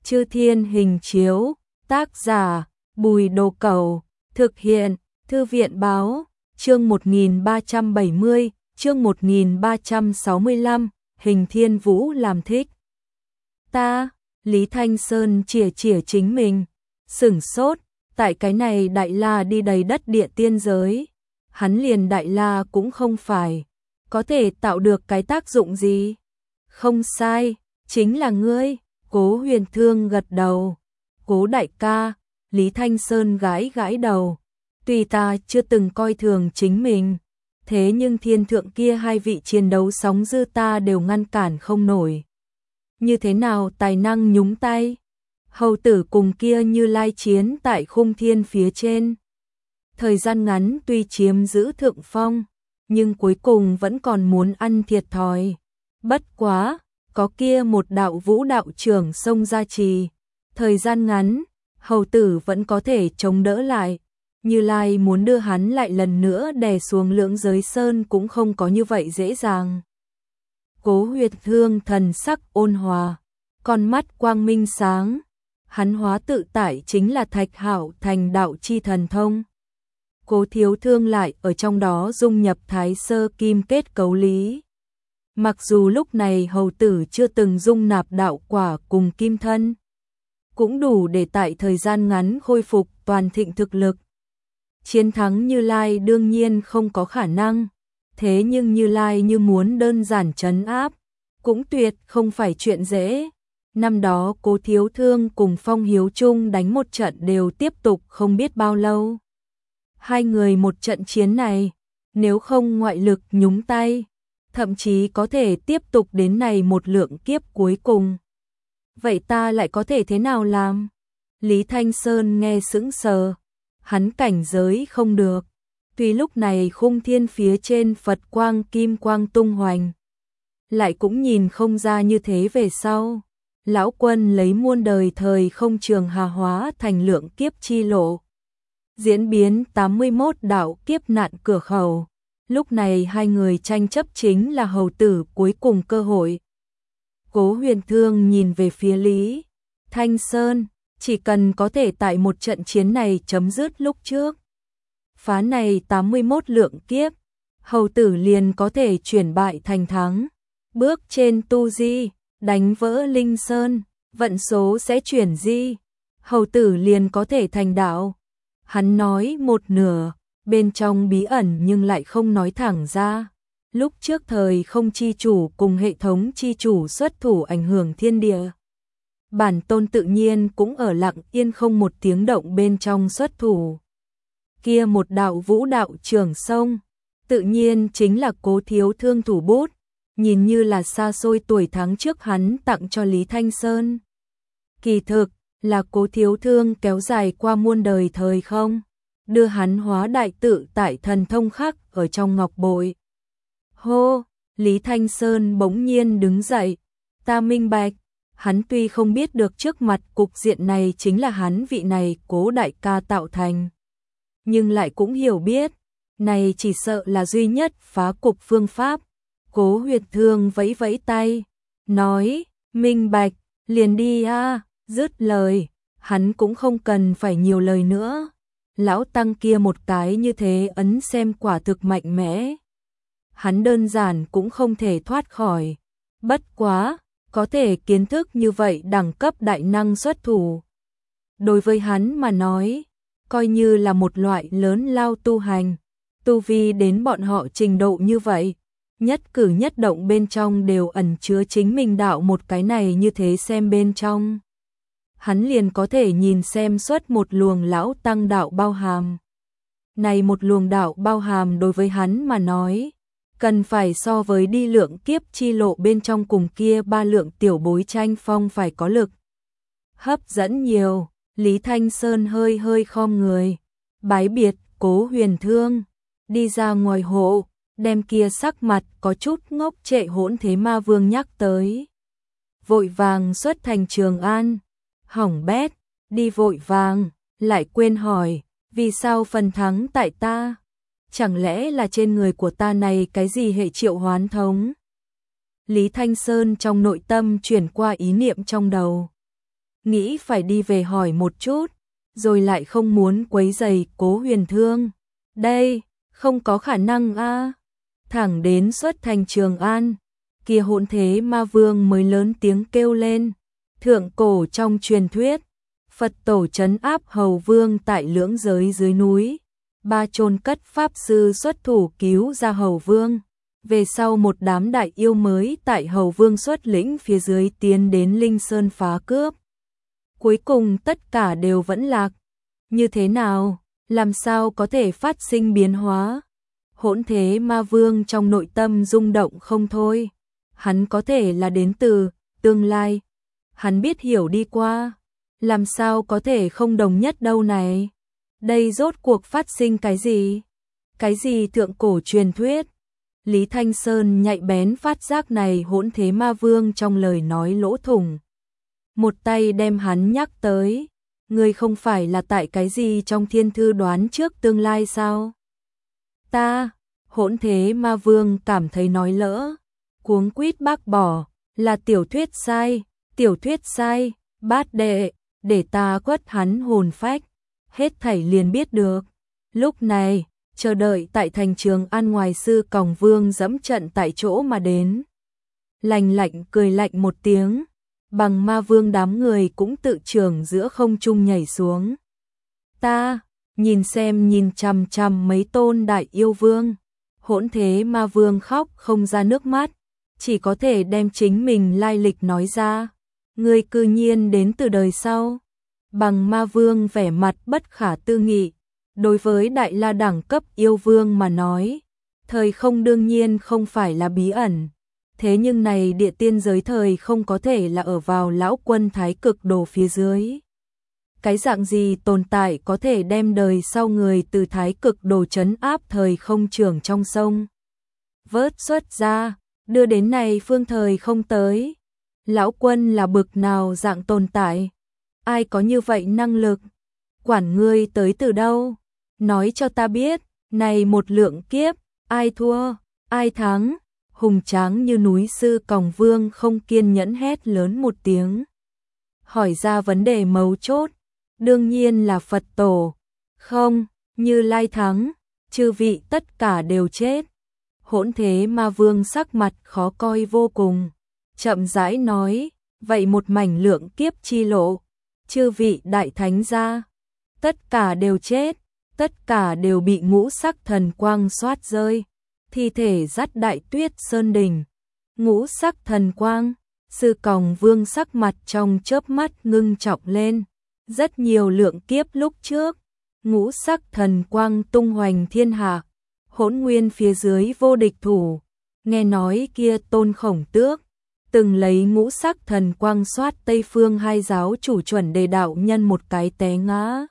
Chư Thiên Hình Chiếu, tác giả Bùi Đồ Cẩu, thực hiện Thư viện Báo, chương 1370, chương 1365, Hình Thiên Vũ làm thích. Ta, Lý Thanh Sơn chìa chính mình, sửng sốt, tại cái này Đại La đi đầy đất địa tiên giới, hắn liền Đại La cũng không phải, có thể tạo được cái tác dụng gì? Không sai, chính là ngươi. Cố Huyền Thương gật đầu. Cố đại ca, Lý Thanh Sơn gãi đầu. Tuy ta chưa từng coi thường chính mình, thế nhưng thiên thượng kia hai vị chiến đấu sóng dư ta đều ngăn cản không nổi. Như thế nào tài năng nhúng tay? Hầu tử cùng kia Như Lai chiến tại khung thiên phía trên. Thời gian ngắn tuy chiếm giữ thượng phong, nhưng cuối cùng vẫn còn muốn ăn thiệt thòi. Bất quá, có kia một đạo vũ đạo trưởng xông ra trì, thời gian ngắn, hầu tử vẫn có thể chống đỡ lại. Như Lai muốn đưa hắn lại lần nữa đè xuống Lưỡng Giới Sơn cũng không có như vậy dễ dàng. Cố Huyền Thương thần sắc ôn hòa, con mắt quang minh sáng, hắn hóa tự tại chính là Thạch Hạo thành đạo chi thần thông. Cố Thiếu Thương lại ở trong đó dung nhập Thái Sơ Kim kết cấu lý. Mặc dù lúc này hầu tử chưa từng dung nạp đạo quả cùng kim thân, cũng đủ để tại thời gian ngắn khôi phục toàn thịnh thực lực. Chiến thắng Như Lai đương nhiên không có khả năng, thế nhưng Như Lai như muốn đơn giản trấn áp, cũng tuyệt không phải chuyện dễ. Năm đó Cố Thiếu Thương cùng Phong Hiếu Trung đánh một trận đều tiếp tục không biết bao lâu. Hai người một trận chiến này, nếu không ngoại lực nhúng tay, thậm chí có thể tiếp tục đến này một lượng kiếp cuối cùng. Vậy ta lại có thể thế nào làm? Lý Thanh Sơn nghe sững sờ, hắn cảnh giới không được. Tuy lúc này khung thiên phía trên Phật quang kim quang tung hoành, lại cũng nhìn không ra như thế về sau. Lão quân lấy muôn đời thời không trường hà hóa thành lượng kiếp chi lộ. Diễn biến 81 đạo kiếp nạn cửa khẩu. Lúc này hai người tranh chấp chính là hầu tử cuối cùng cơ hội. Cố Huyền Thương nhìn về phía Lý Thanh Sơn, chỉ cần có thể tại một trận chiến này chấm dứt lúc trước. Phá này 81 lượng kiếp, hầu tử liền có thể chuyển bại thành thắng. Bước trên tu di, đánh vỡ Linh Sơn, vận số sẽ chuyển di, hầu tử liền có thể thành đạo. Hắn nói một nửa, bên trong bí ẩn nhưng lại không nói thẳng ra. Lúc trước thời không chi chủ cùng hệ thống chi chủ xuất thủ ảnh hưởng thiên địa, bản tôn tự nhiên cũng ở lặng yên không một tiếng động bên trong xuất thủ. Kia một đạo vũ đạo trưởng sông, tự nhiên chính là Cố Thiếu Thương thủ bút, nhìn như là xa xôi tuổi tháng trước hắn tặng cho Lý Thanh Sơn. Kỳ thực, là Cố Thiếu Thương kéo dài qua muôn đời thời không, đưa hắn hóa đại tự tại thần thông khắc ở trong ngọc bội. Hô, Lý Thanh Sơn bỗng nhiên đứng dậy, ta minh bạch, hắn tuy không biết được trước mặt cục diện này chính là hắn vị này Cố đại ca tạo thành, nhưng lại cũng hiểu biết, này chỉ sợ là duy nhất phá cục phương pháp. Cố Huyền Thương vẫy vẫy tay, nói, minh bạch, liền đi a. Dứt lời, hắn cũng không cần phải nhiều lời nữa. Lão tăng kia một cái như thế ấn xem quả thực mạnh mẽ. Hắn đơn giản cũng không thể thoát khỏi. Bất quá, có thể kiến thức như vậy đẳng cấp đại năng xuất thủ. Đối với hắn mà nói, coi như là một loại lớn lao tu hành. Tu vi đến bọn họ trình độ như vậy, nhất cử nhất động bên trong đều ẩn chứa chính mình đạo một cái này như thế xem bên trong. Hắn liền có thể nhìn xem xuất một luồng lão tăng đạo bao hàm. Này một luồng đạo bao hàm đối với hắn mà nói, cần phải so với đi lượng kiếp chi lộ bên trong cùng kia ba lượng tiểu bối tranh phong phải có lực hấp dẫn nhiều. Lý Thanh Sơn hơi khom người, bái biệt Cố Huyền Thương, đi ra ngoài hộ, đem kia sắc mặt có chút ngốc trệ Hỗn Thế Ma Vương nhắc tới. Vội vàng xuất thành Trường An, hỏng bét, đi vội vàng, lại quên hỏi, vì sao phần thắng tại ta? Chẳng lẽ là trên người của ta này cái gì hệ triệu hoán thống? Lý Thanh Sơn trong nội tâm chuyển qua ý niệm trong đầu. nghĩ phải đi về hỏi một chút, rồi lại không muốn quấy rầy Cố Huyền Thương. Đây, không có khả năng a. Thẳng đến xuất thành Trường An, kia Hỗn Thế Ma Vương mới lớn tiếng kêu lên. Thượng cổ trong truyền thuyết, Phật tổ trấn áp Hầu Vương tại lưỡng giới dưới núi, ba chôn cất pháp sư xuất thủ cứu ra Hầu Vương. Về sau một đám đại yêu mới tại Hầu Vương xuất lĩnh phía dưới tiến đến Linh Sơn phá cướp. Cuối cùng tất cả đều vẫn lạc. Như thế nào? Làm sao có thể phát sinh biến hóa? Hỗn Thế Ma Vương trong nội tâm rung động không thôi. Hắn có thể là đến từ tương lai. Hắn biết hiểu đi qua. Làm sao có thể không đồng nhất đâu này? Đây rốt cuộc phát sinh cái gì? Cái gì thượng cổ truyền thuyết? Lý Thanh Sơn nhạy bén phát giác này Hỗn Thế Ma Vương trong lời nói lỗ thủng. Một tay đem hắn nhắc tới. Ngươi không phải là tại cái gì trong thiên thư đoán trước tương lai sao? Ta, Hỗn Thế Ma Vương cảm thấy nói lỡ. Cuống quýt bác bỏ, là tiểu thuyết sai, bát đệ, để ta quất hắn hồn phách. Hết thảy liền biết được. Lúc này, chờ đợi tại thành Trường An ngoài sư Còng Vương dẫm trận tại chỗ mà đến. Lạnh lạnh cười lạnh một tiếng, Bằng Ma Vương đám người cũng tự trưởng giữa không trung nhảy xuống. Ta, nhìn chằm chằm mấy tôn đại yêu vương. Hỗn Thế Ma Vương khóc không ra nước mắt, chỉ có thể đem chính mình lai lịch nói ra. Ngươi cư nhiên đến từ đời sau. Bằng Ma Vương vẻ mặt bất khả tư nghị. Đối với Đại La đẳng cấp yêu vương mà nói, thời không đương nhiên không phải là bí ẩn. Thế nhưng này địa tiên giới thời không có thể là ở vào lão quân thái cực đồ phía dưới. Cái dạng gì tồn tại có thể đem đời sau người từ thái cực đồ trấn áp thời không trường trong sông? Vớt xuất ra, đưa đến này phương thời không tới. Lão quân là bực nào dạng tồn tại? Ai có như vậy năng lực? Quản ngươi tới từ đâu? Nói cho ta biết, này một lượng kiếp, ai thua, ai thắng? Hùng tráng như núi sư Còng Vương không kiên nhẫn hét lớn một tiếng. Hỏi ra vấn đề mấu chốt, đương nhiên là Phật tổ. Không, Như Lai thắng, chư vị tất cả đều chết. Hỗn Thế Ma Vương sắc mặt khó coi vô cùng, chậm rãi nói, vậy một mảnh lượng kiếp chi lộ, chư vị đại thánh gia, tất cả đều chết, tất cả đều bị ngũ sắc thần quang xoát rơi. Thi thể dắt Đại Tuyết Sơn đỉnh. Ngũ sắc thần quang, sư Còng Vương sắc mặt trong chớp mắt ngưng trọng lên. Rất nhiều lượng kiếp lúc trước, ngũ sắc thần quang tung hoành thiên hạ, Hỗn Nguyên phía dưới vô địch thủ. Nghe nói kia Tôn Khổng Tước từng lấy ngũ sắc thần quang soát Tây Phương hai giáo chủ chuẩn đề đạo nhân một cái té ngã.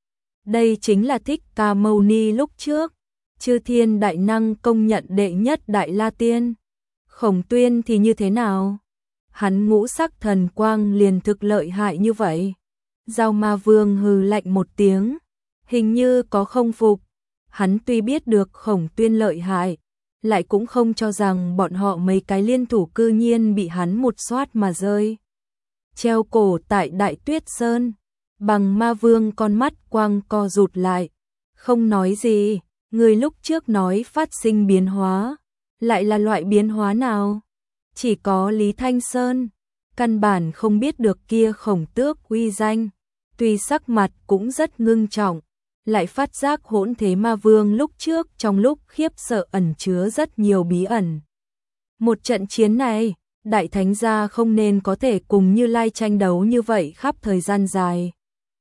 Đây chính là Thích Ca Mâu Ni lúc trước. Chư thiên đại năng công nhận đệ nhất Đại La Tiên. Khổng Tuyên thì như thế nào? Hắn ngũ sắc thần quang liền thực lợi hại như vậy. Giao Ma Vương hừ lạnh một tiếng, hình như có không phục. Hắn tuy biết được Khổng Tuyên lợi hại, lại cũng không cho rằng bọn họ mấy cái liên thủ cư nhiên bị hắn một xoát mà rơi. Treo cổ tại Đại Tuyết Sơn, Bằng Ma Vương con mắt quang co rụt lại, không nói gì. Người lúc trước nói phát sinh biến hóa, lại là loại biến hóa nào? Chỉ có Lý Thanh Sơn, căn bản không biết được kia Khổng Tước uy danh, tuy sắc mặt cũng rất ngưng trọng, lại phát giác Hỗn Thế Ma Vương lúc trước trong lúc khiếp sợ ẩn chứa rất nhiều bí ẩn. Một trận chiến này, Đại Thánh gia không nên có thể cùng Như Lai tranh đấu như vậy khắp thời gian dài.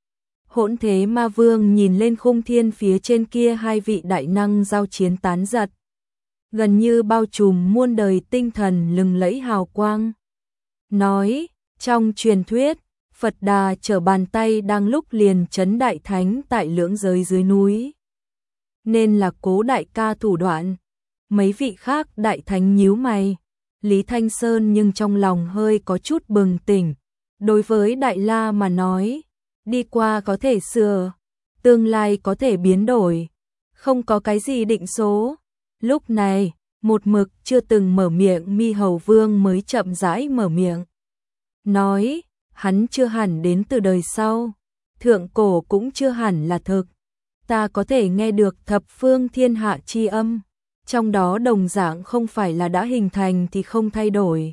Hỗn Thế Ma Vương nhìn lên khung thiên phía trên kia hai vị đại năng giao chiến tán giật, gần như bao trùm muôn đời tinh thần lừng lẫy hào quang. Nói, trong truyền thuyết, Phật Đà trở bàn tay đang lúc liền trấn đại thánh tại lưỡng giới dưới núi. Nên là Cố đại ca thủ đoạn. Mấy vị khác đại thánh nhíu mày, Lý Thanh Sơn nhưng trong lòng hơi có chút bừng tỉnh. Đối với Đại La mà nói, đi qua có thể sửa, tương lai có thể biến đổi, không có cái gì định số. Lúc này, một mực chưa từng mở miệng Mi Hầu Vương mới chậm rãi mở miệng. Nói, hắn chưa hẳn đến từ đời sau, thượng cổ cũng chưa hẳn là thực. Ta có thể nghe được thập phương thiên hạ chi âm, trong đó đồng dạng không phải là đã hình thành thì không thay đổi.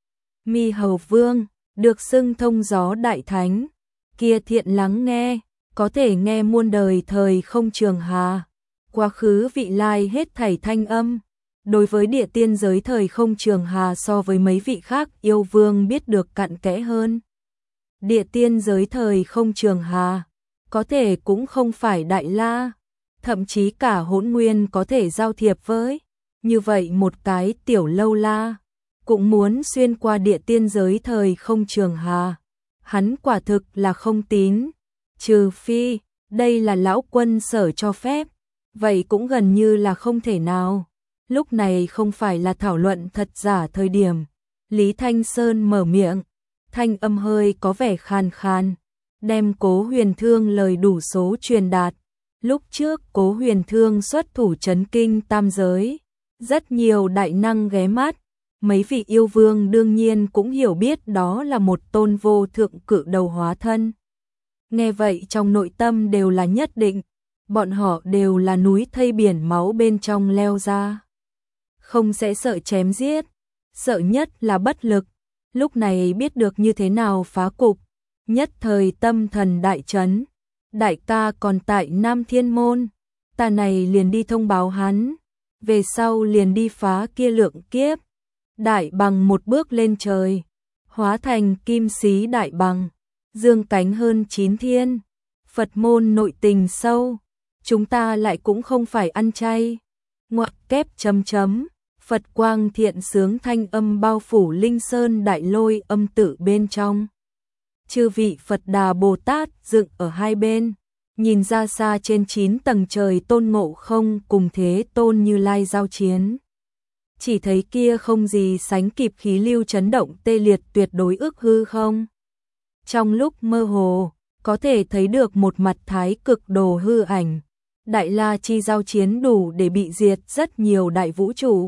Mi Hầu Vương, được xưng thông gió đại thánh, kia thiện lắng nghe, có thể nghe muôn đời thời không trường hà, quá khứ vị lai hết thảy thanh âm. Đối với địa tiên giới thời không trường hà so với mấy vị khác yêu vương biết được cặn kẽ hơn. Địa tiên giới thời không trường hà, có thể cũng không phải Đại La, thậm chí cả Hỗn Nguyên có thể giao thiệp với. Như vậy một cái tiểu lâu la, cũng muốn xuyên qua địa tiên giới thời không trường hà. Hắn quả thực là không tín, trừ phi, đây là lão quân sở cho phép, vậy cũng gần như là không thể nào. Lúc này không phải là thảo luận thật giả thời điểm. Lý Thanh Sơn mở miệng, thanh âm hơi có vẻ khan khan, đem Cố Huyền Thương lời đủ số truyền đạt. Lúc trước Cố Huyền Thương xuất thủ chấn kinh tam giới, rất nhiều đại năng ghé mắt, mấy vị yêu vương đương nhiên cũng hiểu biết đó là một tôn vô thượng cự đầu hóa thân. Nghe vậy trong nội tâm đều là nhất định, bọn họ đều là núi thây biển máu bên trong leo ra. Không sẽ sợ chém giết, sợ nhất là bất lực, lúc này biết được như thế nào phá cục, nhất thời tâm thần đại chấn. Đại ca còn tại Nam Thiên Môn, ta này liền đi thông báo hắn, về sau liền đi phá kia lượng kiếp. Đại bằng một bước lên trời, hóa thành kim xí đại bằng, dương cánh hơn 9 thiên. Phật môn nội tình sâu, chúng ta lại cũng không phải ăn chay. Ngoặc kép chấm chấm, Phật quang thiện sướng thanh âm bao phủ Linh Sơn Đại Lôi âm tự bên trong. Chư vị Phật Đà Bồ Tát dựng ở hai bên, nhìn ra xa trên 9 tầng trời Tôn Ngộ Không cùng Thế Tôn Như Lai giao chiến. Chỉ thấy kia không gì sánh kịp khí lưu chấn động tê liệt tuyệt đối ức hư không. Trong lúc mơ hồ, có thể thấy được một mặt thái cực đồ hư ảnh. Đại La chi giao chiến đủ để bị diệt rất nhiều đại vũ trụ.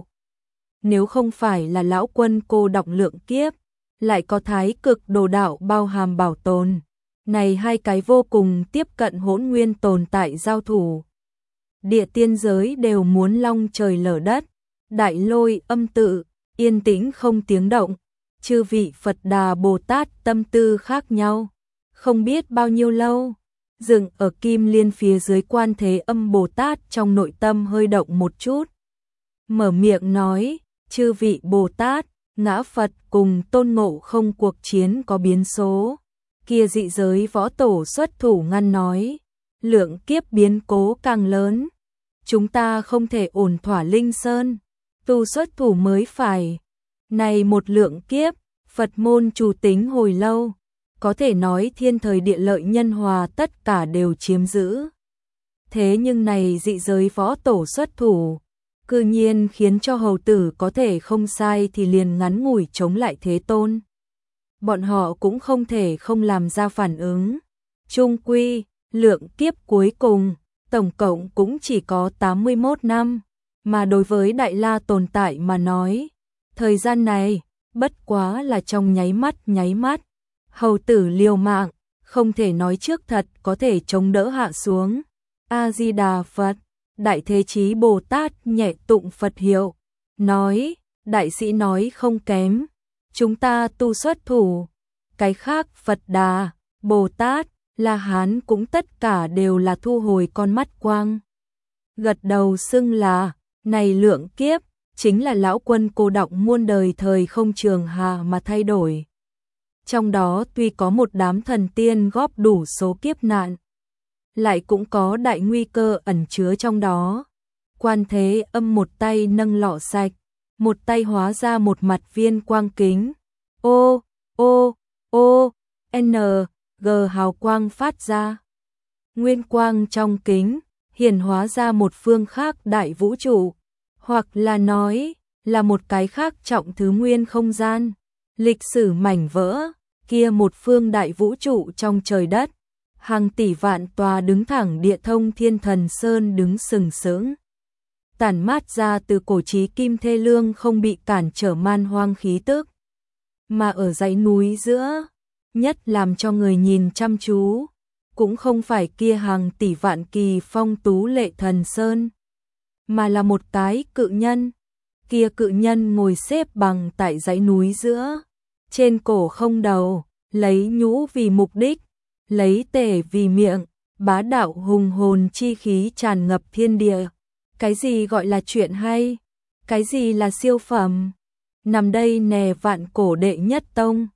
Nếu không phải là lão quân cô đọng lượng kiếp, lại có thái cực đồ đạo bao hàm bảo tồn. Này hai cái vô cùng tiếp cận hỗn nguyên tồn tại giao thủ. Địa tiên giới đều muốn long trời lở đất. Đại Lôi âm tự, yên tĩnh không tiếng động. Chư vị Phật Đà Bồ Tát tâm tư khác nhau. Không biết bao nhiêu lâu, dựng ở Kim Liên phía dưới Quan Thế Âm Bồ Tát trong nội tâm hơi động một chút. Mở miệng nói, chư vị Bồ Tát, ngã Phật cùng Tôn Ngộ Không cuộc chiến có biến số. Kia dị giới võ tổ xuất thủ ngăn nói, lượng kiếp biến cố càng lớn. Chúng ta không thể ổn thỏa Linh Sơn, tu xuất thủ mới phải. Này một lượng kiếp, Phật môn chủ tính hồi lâu, có thể nói thiên thời địa lợi nhân hòa tất cả đều chiếm giữ. Thế nhưng này dị giới võ tổ xuất thủ, cư nhiên khiến cho hầu tử có thể không sai thì liền ngắn ngủi chống lại Thế Tôn. Bọn họ cũng không thể không làm ra phản ứng. Chung quy, lượng kiếp cuối cùng, tổng cộng cũng chỉ có 81 năm, mà đối với Đại La tồn tại mà nói, thời gian này, bất quá là trong nháy mắt, hầu tử liều mạng, không thể nói trước thật có thể chống đỡ hạ xuống. A-di-đà Phật, Đại Thế Chí Bồ Tát nhẹ tụng Phật hiệu, nói, đại sĩ nói không kém, chúng ta tu xuất thủ, cái khác Phật Đà, Bồ Tát, La Hán cũng tất cả đều là thu hồi con mắt quang. Gật đầu xưng là, này lượng kiếp, chính là lão quân cô đọng muôn đời thời không trường hà mà thay đổi. Trong đó tuy có một đám thần tiên góp đủ số kiếp nạn, lại cũng có đại nguy cơ ẩn chứa trong đó. Quan Thế Âm một tay nâng lọ sạch, một tay hóa ra một mặt viên quang kính. Ô, ô, ô, n, g hào quang phát ra. Nguyên quang trong kính, hiển hóa ra một phương khác đại vũ trụ, hoặc là nói, là một cái khác trọng thứ nguyên không gian. Lịch sử mảnh vỡ, kia một phương đại vũ trụ trong trời đất. Hàng tỷ vạn tòa đứng thẳng địa thông thiên thần sơn đứng sừng sững. Tản mát ra từ cổ chí kim thê lương không bị cản trở man hoang khí tức. Mà ở dãy núi giữa, nhất làm cho người nhìn chăm chú, cũng không phải kia hàng tỷ vạn kỳ phong tú lệ thần sơn, mà là một tái cự nhân. Kia cự nhân ngồi xếp bằng tại dãy núi giữa, trên cổ không đầu, lấy nhũ vì mục đích, lấy tể vì miệng, bá đạo hùng hồn chi khí tràn ngập thiên địa. Cái gì gọi là chuyện hay? Cái gì là siêu phẩm? Nằm đây nè vạn cổ đệ nhất tông,